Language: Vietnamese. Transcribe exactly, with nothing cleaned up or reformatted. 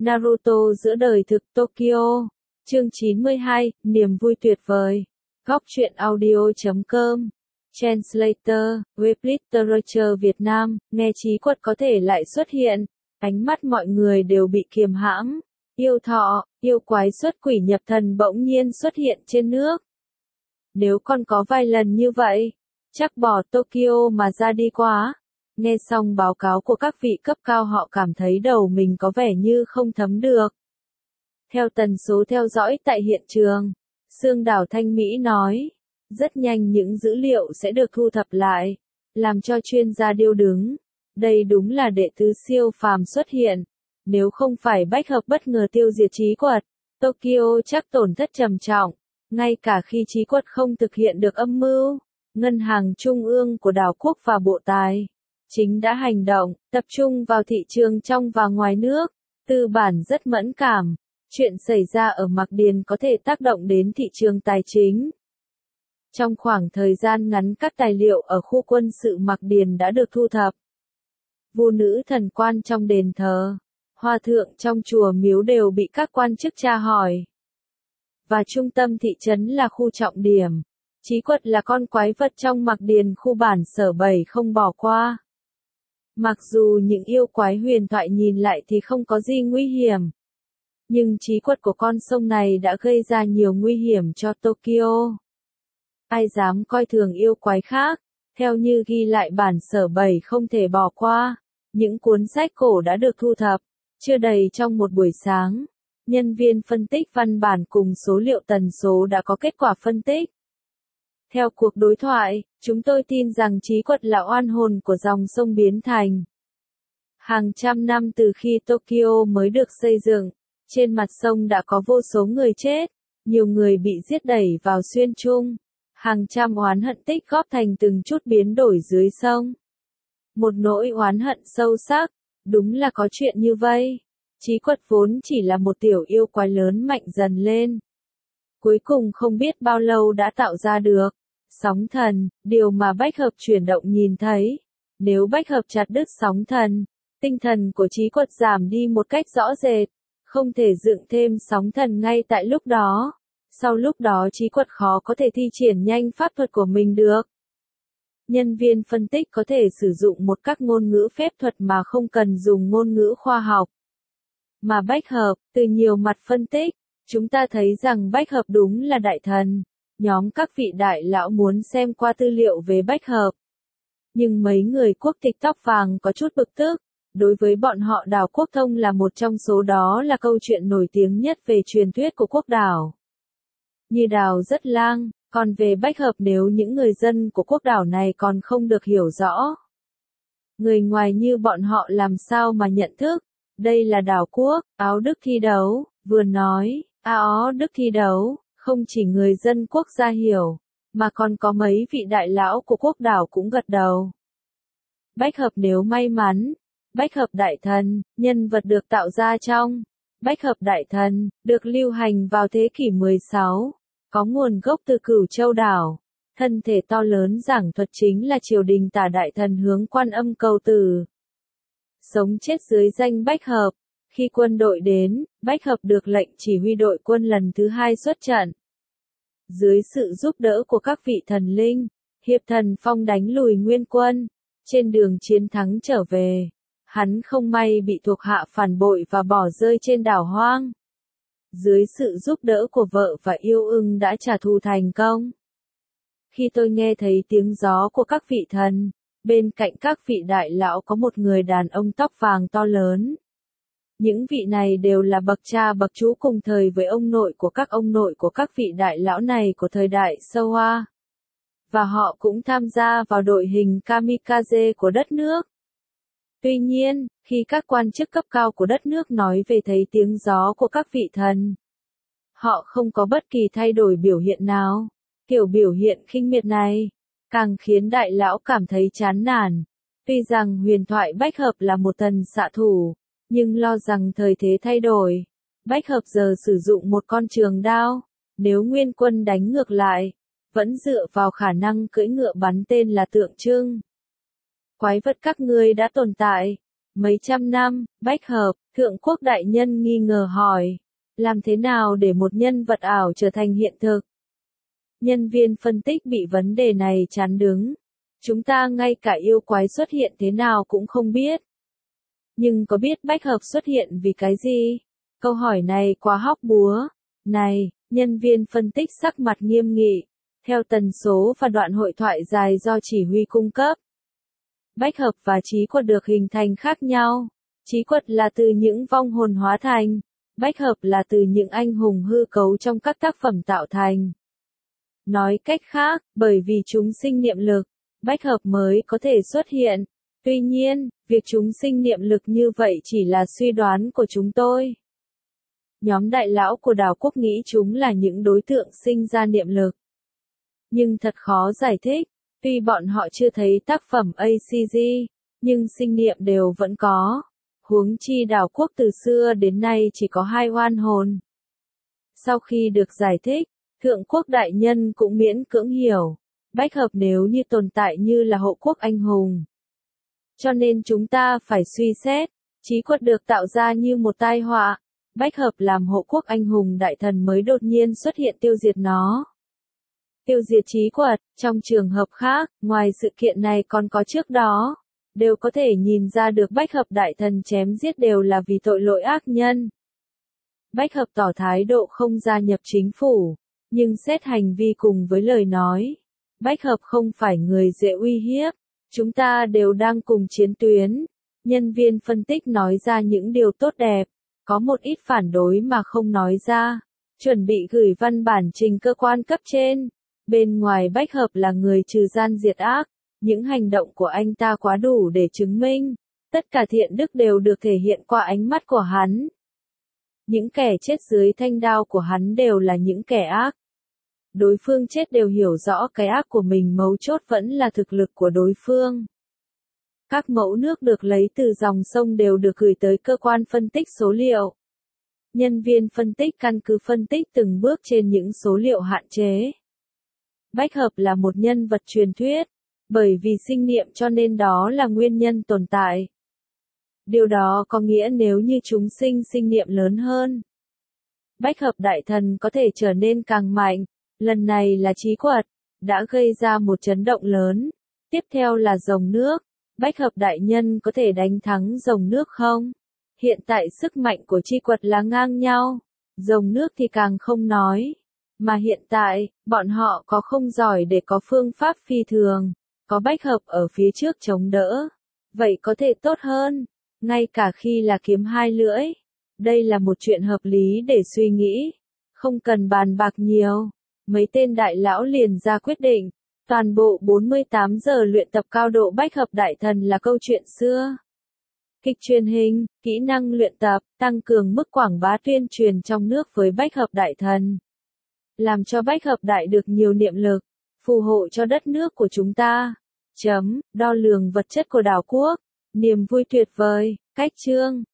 Naruto giữa đời thực Tokyo. Chương chín mươi hai, niềm vui tuyệt vời. Góc truyện audio chấm com. Translator, Web Literature Việt Nam, nghe Chí Quật có thể lại xuất hiện. Ánh mắt mọi người đều bị kiềm hãm. Yêu thọ, yêu quái xuất quỷ nhập thần bỗng nhiên xuất hiện trên nước. Nếu con có vài lần như vậy, chắc bỏ Tokyo mà ra đi quá. Nghe xong báo cáo của các vị cấp cao họ cảm thấy đầu mình có vẻ như không thấm được. Theo tần số theo dõi tại hiện trường, Sương Đảo Thanh Mỹ nói, rất nhanh những dữ liệu sẽ được thu thập lại, làm cho chuyên gia điêu đứng. Đây đúng là đệ tứ siêu phàm xuất hiện. Nếu không phải bách hợp bất ngờ tiêu diệt Chí Quật, Tokyo chắc tổn thất trầm trọng. Ngay cả khi Chí Quật không thực hiện được âm mưu, Ngân hàng Trung ương của đảo quốc và Bộ Tài chính đã hành động, tập trung vào thị trường trong và ngoài nước. Tư bản rất mẫn cảm. Chuyện xảy ra ở Mạc Điền có thể tác động đến thị trường tài chính. Trong khoảng thời gian ngắn các tài liệu ở khu quân sự Mạc Điền đã được thu thập. Vu nữ thần quan trong đền thờ, hòa thượng trong chùa miếu đều bị các quan chức tra hỏi. Và trung tâm thị trấn là khu trọng điểm. Chí Quật là con quái vật trong Mạc Điền khu bản sở bảy không bỏ qua. Mặc dù những yêu quái huyền thoại nhìn lại thì không có gì nguy hiểm. Nhưng Chí Quật của con sông này đã gây ra nhiều nguy hiểm cho Tokyo. Ai dám coi thường yêu quái khác, theo như ghi lại bản sở bảy không thể bỏ qua. Những cuốn sách cổ đã được thu thập, chưa đầy trong một buổi sáng. Nhân viên phân tích văn bản cùng số liệu tần số đã có kết quả phân tích. Theo cuộc đối thoại, chúng tôi tin rằng Chí Quật là oan hồn của dòng sông biến thành. Hàng trăm năm từ khi Tokyo mới được xây dựng, trên mặt sông đã có vô số người chết, nhiều người bị giết đẩy vào xuyên trung. Hàng trăm oán hận tích góp thành từng chút biến đổi dưới sông. Một nỗi oán hận sâu sắc, đúng là có chuyện như vậy. Chí Quật vốn chỉ là một tiểu yêu quái lớn mạnh dần lên. Cuối cùng không biết bao lâu đã tạo ra được sóng thần, điều mà bách hợp chuyển động nhìn thấy. Nếu bách hợp chặt đứt sóng thần, tinh thần của Chí Quật giảm đi một cách rõ rệt, không thể dựng thêm sóng thần ngay tại lúc đó. Sau lúc đó Chí Quật khó có thể thi triển nhanh pháp thuật của mình được. Nhân viên phân tích có thể sử dụng một các ngôn ngữ phép thuật mà không cần dùng ngôn ngữ khoa học. Mà bách hợp, từ nhiều mặt phân tích, chúng ta thấy rằng bách hợp đúng là đại thần. Nhóm các vị đại lão muốn xem qua tư liệu về bách hợp. Nhưng mấy người quốc tịch tóc vàng có chút bực tức. Đối với bọn họ đảo Quốc Thông là một trong số đó là câu chuyện nổi tiếng nhất về truyền thuyết của quốc đảo. Như đào rất lang, còn về bách hợp nếu những người dân của quốc đảo này còn không được hiểu rõ. Người ngoài như bọn họ làm sao mà nhận thức, đây là đảo quốc, Áo Đức thi đấu, vừa nói, Áo Đức thi đấu, không chỉ người dân quốc gia hiểu, mà còn có mấy vị đại lão của quốc đảo cũng gật đầu. Bách hợp nếu may mắn, bách hợp đại thần, nhân vật được tạo ra trong bách hợp đại thần, được lưu hành vào thế kỷ mười sáu, có nguồn gốc từ Cửu Châu đảo. Thân thể to lớn giảng thuật chính là triều đình tả đại thần hướng Quan Âm cầu tử. Sống chết dưới danh bách hợp. Khi quân đội đến, bách hợp được lệnh chỉ huy đội quân lần thứ hai xuất trận. Dưới sự giúp đỡ của các vị thần linh, Hiệp Thần Phong đánh lùi nguyên quân. Trên đường chiến thắng trở về, hắn không may bị thuộc hạ phản bội và bỏ rơi trên đảo hoang. Dưới sự giúp đỡ của vợ và yêu ưng đã trả thù thành công. Khi tôi nghe thấy tiếng gió của các vị thần, bên cạnh các vị đại lão có một người đàn ông tóc vàng to lớn. Những vị này đều là bậc cha bậc chú cùng thời với ông nội của các ông nội của các vị đại lão này của thời đại Showa. Và họ cũng tham gia vào đội hình kamikaze của đất nước. Tuy nhiên, khi các quan chức cấp cao của đất nước nói về thấy tiếng gió của các vị thần, họ không có bất kỳ thay đổi biểu hiện nào. Kiểu biểu hiện khinh miệt này, càng khiến đại lão cảm thấy chán nản. Tuy rằng huyền thoại bách hợp là một thần xạ thủ, nhưng lo rằng thời thế thay đổi. Bách hợp giờ sử dụng một con trường đao, nếu nguyên quân đánh ngược lại, vẫn dựa vào khả năng cưỡi ngựa bắn tên là tượng trưng. Quái vật các ngươi đã tồn tại, Mấy trăm năm, Bách Hợp, Thượng Quốc Đại Nhân nghi ngờ hỏi. Làm thế nào để một nhân vật ảo trở thành hiện thực? Nhân viên phân tích bị vấn đề này chán đứng. Chúng ta ngay cả yêu quái xuất hiện thế nào cũng không biết. Nhưng có biết Bách Hợp xuất hiện vì cái gì? Câu hỏi này quá hóc búa. Này, nhân viên phân tích sắc mặt nghiêm nghị. Theo tần số và đoạn hội thoại dài do chỉ huy cung cấp, Bách Hợp và Trí Quật được hình thành khác nhau. Trí Quật là từ những vong hồn hóa thành. Bách Hợp là từ những anh hùng hư cấu trong các tác phẩm tạo thành. Nói cách khác, bởi vì chúng sinh niệm lực, Bách Hợp mới có thể xuất hiện. Tuy nhiên, việc chúng sinh niệm lực như vậy chỉ là suy đoán của chúng tôi. Nhóm đại lão của đảo quốc nghĩ chúng là những đối tượng sinh ra niệm lực. Nhưng thật khó giải thích, tuy bọn họ chưa thấy tác phẩm a xê giê, nhưng sinh niệm đều vẫn có. Huống chi đảo quốc từ xưa đến nay chỉ có hai oan hồn. Sau khi được giải thích, Thượng Quốc Đại Nhân cũng miễn cưỡng hiểu, Bách Hợp nếu như tồn tại như là hộ quốc anh hùng. Cho nên chúng ta phải suy xét, Trí Quật được tạo ra như một tai họa, Bách Hợp làm hộ quốc anh hùng đại thần mới đột nhiên xuất hiện tiêu diệt nó. Tiêu diệt Trí Quật, trong trường hợp khác, ngoài sự kiện này còn có trước đó, đều có thể nhìn ra được Bách Hợp đại thần chém giết đều là vì tội lỗi ác nhân. Bách Hợp tỏ thái độ không gia nhập chính phủ, nhưng xét hành vi cùng với lời nói, Bách Hợp không phải người dễ uy hiếp, chúng ta đều đang cùng chiến tuyến. Nhân viên phân tích nói ra những điều tốt đẹp, có một ít phản đối mà không nói ra, chuẩn bị gửi văn bản trình cơ quan cấp trên. Bên ngoài Bách Hợp là người trừ gian diệt ác, những hành động của anh ta quá đủ để chứng minh, tất cả thiện đức đều được thể hiện qua ánh mắt của hắn. Những kẻ chết dưới thanh đao của hắn đều là những kẻ ác. Đối phương chết đều hiểu rõ cái ác của mình, mấu chốt vẫn là thực lực của đối phương. Các mẫu nước được lấy từ dòng sông đều được gửi tới cơ quan phân tích số liệu. Nhân viên phân tích căn cứ phân tích từng bước trên những số liệu hạn chế. Bách Hợp là một nhân vật truyền thuyết, bởi vì sinh niệm cho nên đó là nguyên nhân tồn tại. Điều đó có nghĩa nếu như chúng sinh sinh niệm lớn hơn, Bách Hợp đại thần có thể trở nên càng mạnh. Lần này là Trí Quật, đã gây ra một chấn động lớn. Tiếp theo là rồng nước. Bách Hợp đại nhân có thể đánh thắng rồng nước không? Hiện tại sức mạnh của Trí Quật là ngang nhau. Rồng nước thì càng không nói. Mà hiện tại, bọn họ có không giỏi để có phương pháp phi thường. Có Bách Hợp ở phía trước chống đỡ. Vậy có thể tốt hơn. Ngay cả khi là kiếm hai lưỡi. Đây là một chuyện hợp lý để suy nghĩ. Không cần bàn bạc nhiều. Mấy tên đại lão liền ra quyết định. Toàn bộ bốn mươi tám giờ luyện tập cao độ Bách Hợp đại thần là câu chuyện xưa. Kịch truyền hình, kỹ năng luyện tập, tăng cường mức quảng bá tuyên truyền trong nước với Bách Hợp đại thần. Làm cho Bách Hợp đại được nhiều niệm lực, phù hộ cho đất nước của chúng ta. Chấm, đo lường vật chất của đảo quốc. Niềm vui tuyệt vời, cách chương.